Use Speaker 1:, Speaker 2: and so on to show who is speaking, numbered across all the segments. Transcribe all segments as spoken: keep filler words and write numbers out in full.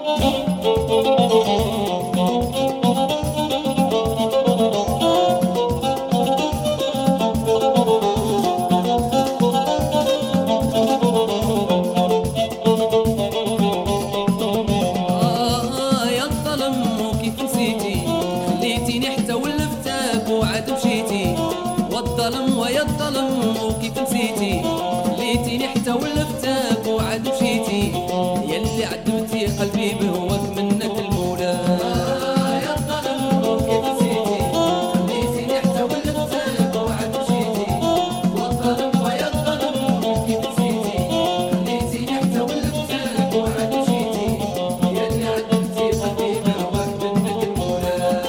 Speaker 1: الظلم ويا الظلم وكيف نسيتي خليتيني حتى ولفتك وعاد مشيتي يلي عذبتي قلبي بهواك منك المولى يا الظلم وكيف نسيتي خليتيني حتى ولفتك وعاد مشيتي والظلم ويا الظلم وكيف نسيتي خليتيني حتى ولفتك وعاد مشيتي يلي عذبتي قلبي بهواك منك المولى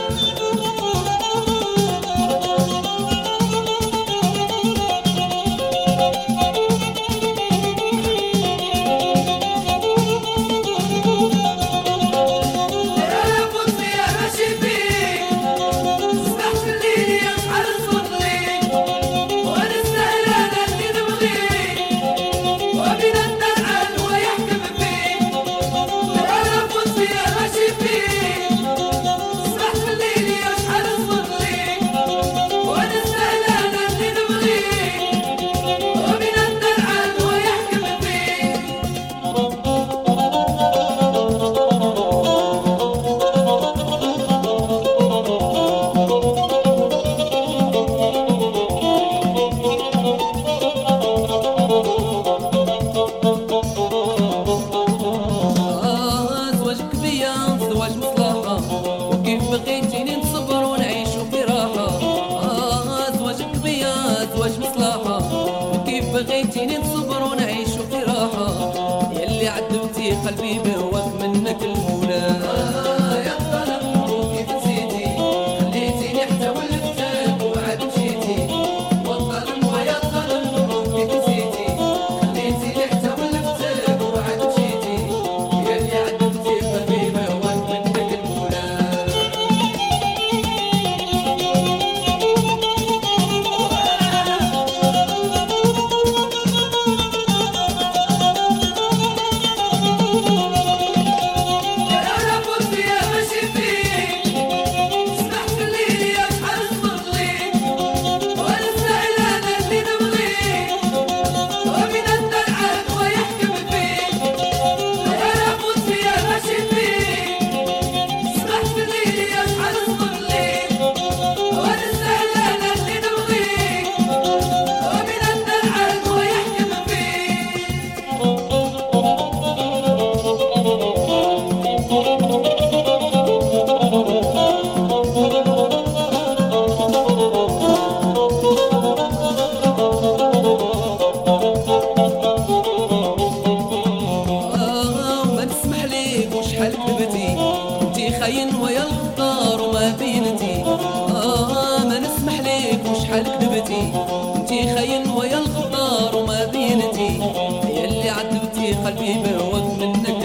Speaker 1: بغيتيني نصبر ونعيش في راحة آه زواجك بيا زواج مصلحة وكيف بغيتيني نصبر ونعيش في راحة يلي عذبتي قلبي بهواك منك المولى آه يا الظلم وكيف نسيتي خليتيني حتى ولفتك وعاد مشيتي والظلم ويا الظلم وكيف نسيتي خليتيني حتى ولفتك وعاد مشيتي يلي عذبتي قلبي بهواك منك المولى خاين ويا الخطار وما بينتي آه ما نسمح ليك وشحال كذبتي انتي خاين ويا الخطار وما بينتي يلي عذبتي قلبي بهواك منك